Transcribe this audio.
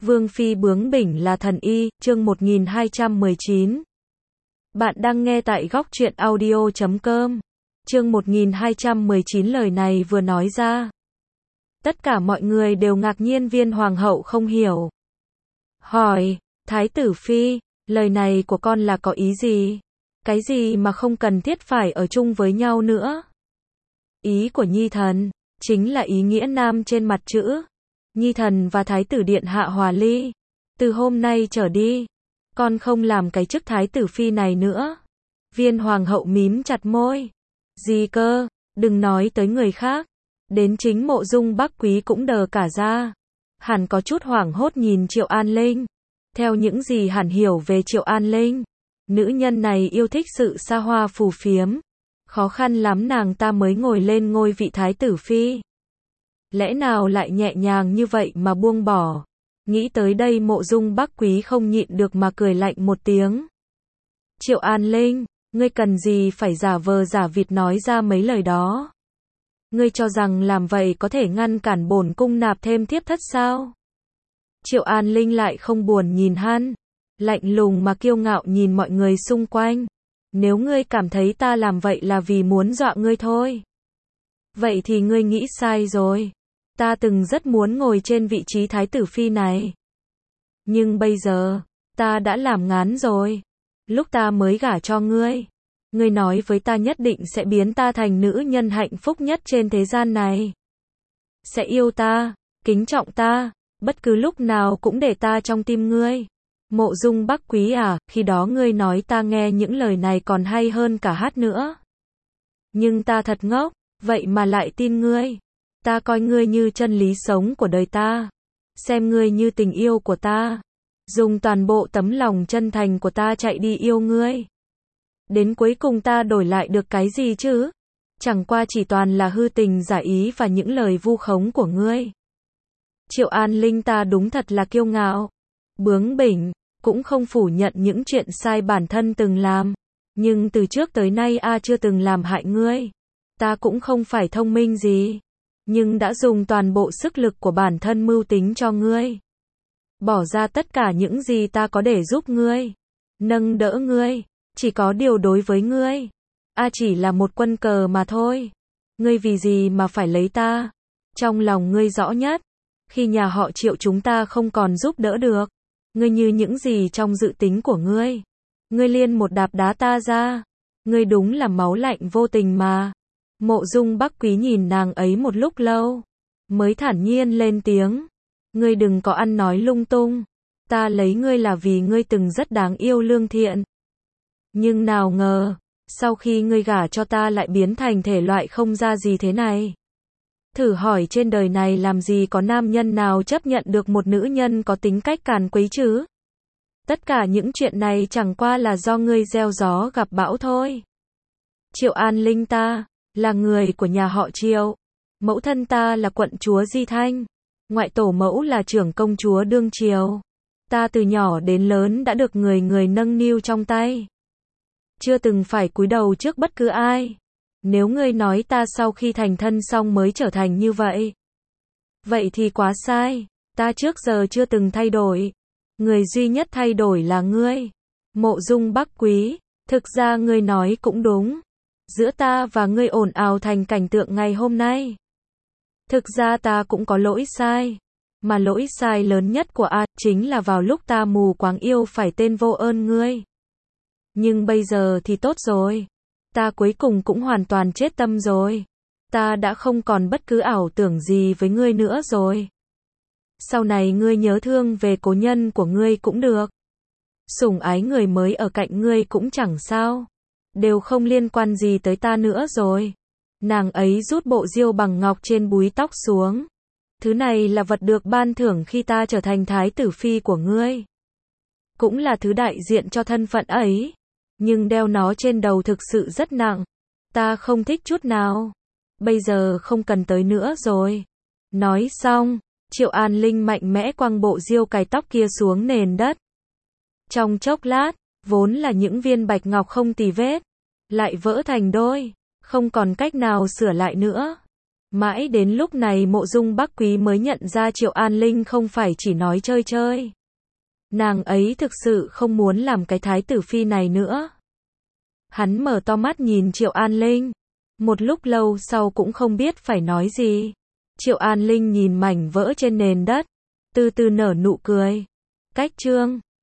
Vương phi bướng bỉnh là thần y, chương 1219. Bạn đang nghe tại góc truyện audio.com. Chương 1219 lời này vừa nói ra. Tất cả mọi người đều ngạc nhiên, Viên hoàng hậu không hiểu. Hỏi, Thái tử phi, lời này của con là có ý gì? Cái gì mà không cần thiết phải ở chung với nhau nữa? Ý của Nhi thần, chính là ý nghĩa nam trên mặt chữ. Nhi thần và Thái tử điện hạ hòa ly. Từ hôm nay trở đi, con không làm cái chức Thái tử phi này nữa. Viên hoàng hậu mím chặt môi. Gì cơ, đừng nói tới người khác. Đến chính Mộ Dung Bắc Quý cũng đờ cả ra. Hẳn có chút hoảng hốt nhìn Triệu An Linh. Theo những gì hẳn hiểu về Triệu An Linh, nữ nhân này yêu thích sự xa hoa phù phiếm. Khó khăn lắm nàng ta mới ngồi lên ngôi vị Thái tử phi. Lẽ nào lại nhẹ nhàng như vậy mà buông bỏ? Nghĩ tới đây Mộ Dung Bắc Quý không nhịn được mà cười lạnh một tiếng. Triệu An Linh, ngươi cần gì phải giả vờ giả vịt nói ra mấy lời đó? Ngươi cho rằng làm vậy có thể ngăn cản bổn cung nạp thêm thiếp thất sao? Triệu An Linh lại không buồn nhìn hắn, lạnh lùng mà kiêu ngạo nhìn mọi người xung quanh. Nếu ngươi cảm thấy ta làm vậy là vì muốn dọa ngươi thôi, vậy thì ngươi nghĩ sai rồi. Ta từng rất muốn ngồi trên vị trí Thái tử phi này. Nhưng bây giờ, ta đã làm ngán rồi. Lúc ta mới gả cho ngươi, ngươi nói với ta nhất định sẽ biến ta thành nữ nhân hạnh phúc nhất trên thế gian này. Sẽ yêu ta, kính trọng ta, bất cứ lúc nào cũng để ta trong tim ngươi. Mộ Dung Bắc Quý à, khi đó ngươi nói ta nghe những lời này còn hay hơn cả hát nữa. Nhưng ta thật ngốc, vậy mà lại tin ngươi. Ta coi ngươi như chân lý sống của đời ta. Xem ngươi như tình yêu của ta. Dùng toàn bộ tấm lòng chân thành của ta chạy đi yêu ngươi. Đến cuối cùng ta đổi lại được cái gì chứ? Chẳng qua chỉ toàn là hư tình giả ý và những lời vu khống của ngươi. Triệu An Linh ta đúng thật là kiêu ngạo, bướng bỉnh, cũng không phủ nhận những chuyện sai bản thân từng làm. Nhưng từ trước tới nay chưa từng làm hại ngươi. Ta cũng không phải thông minh gì, nhưng đã dùng toàn bộ sức lực của bản thân mưu tính cho ngươi. Bỏ ra tất cả những gì ta có để giúp ngươi, nâng đỡ ngươi. Chỉ có điều đối với ngươi, chỉ là một quân cờ mà thôi. Ngươi vì gì mà phải lấy ta? Trong lòng ngươi rõ nhất, khi nhà họ Triệu chúng ta không còn giúp đỡ được, ngươi như những gì trong dự tính của ngươi. Ngươi liên một đạp đá ta ra. Ngươi đúng là máu lạnh vô tình mà. Mộ Dung Bắc Quý nhìn nàng ấy một lúc lâu, mới thản nhiên lên tiếng. Ngươi đừng có ăn nói lung tung. Ta lấy ngươi là vì ngươi từng rất đáng yêu lương thiện. Nhưng nào ngờ, sau khi ngươi gả cho ta lại biến thành thể loại không ra gì thế này. Thử hỏi trên đời này làm gì có nam nhân nào chấp nhận được một nữ nhân có tính cách càn quấy chứ? Tất cả những chuyện này chẳng qua là do ngươi gieo gió gặp bão thôi. Triệu An Linh ta là người của nhà họ Triệu. Mẫu thân ta là quận chúa Di Thanh. Ngoại tổ mẫu là trưởng công chúa đương triều. Ta từ nhỏ đến lớn đã được người người nâng niu trong tay. Chưa từng phải cúi đầu trước bất cứ ai. Nếu ngươi nói ta sau khi thành thân xong mới trở thành như vậy, vậy thì quá sai. Ta trước giờ chưa từng thay đổi. Người duy nhất thay đổi là ngươi. Mộ Dung Bắc Quý, thực ra ngươi nói cũng đúng. Giữa ta và ngươi ồn ào thành cảnh tượng ngày hôm nay. Thực ra ta cũng có lỗi sai. Mà lỗi sai lớn nhất của chính là vào lúc ta mù quáng yêu phải tên vô ơn ngươi. Nhưng bây giờ thì tốt rồi. Ta cuối cùng cũng hoàn toàn chết tâm rồi. Ta đã không còn bất cứ ảo tưởng gì với ngươi nữa rồi. Sau này ngươi nhớ thương về cố nhân của ngươi cũng được. Sủng ái người mới ở cạnh ngươi cũng chẳng sao. Đều không liên quan gì tới ta nữa rồi. Nàng ấy rút bộ diêu bằng ngọc trên búi tóc xuống. Thứ này là vật được ban thưởng khi ta trở thành Thái tử phi của ngươi. Cũng là thứ đại diện cho thân phận ấy. Nhưng đeo nó trên đầu thực sự rất nặng. Ta không thích chút nào. Bây giờ không cần tới nữa rồi. Nói xong, Triệu An Linh mạnh mẽ quăng bộ diêu cài tóc kia xuống nền đất. Trong chốc lát, vốn là những viên bạch ngọc không tì vết, lại vỡ thành đôi, không còn cách nào sửa lại nữa. Mãi đến lúc này Mộ Dung Bắc Quý mới nhận ra Triệu An Linh không phải chỉ nói chơi chơi. Nàng ấy thực sự không muốn làm cái thái tử phi này nữa. Hắn mở to mắt nhìn Triệu An Linh. Một lúc lâu sau cũng không biết phải nói gì. Triệu An Linh nhìn mảnh vỡ trên nền đất, từ từ nở nụ cười. Cách chương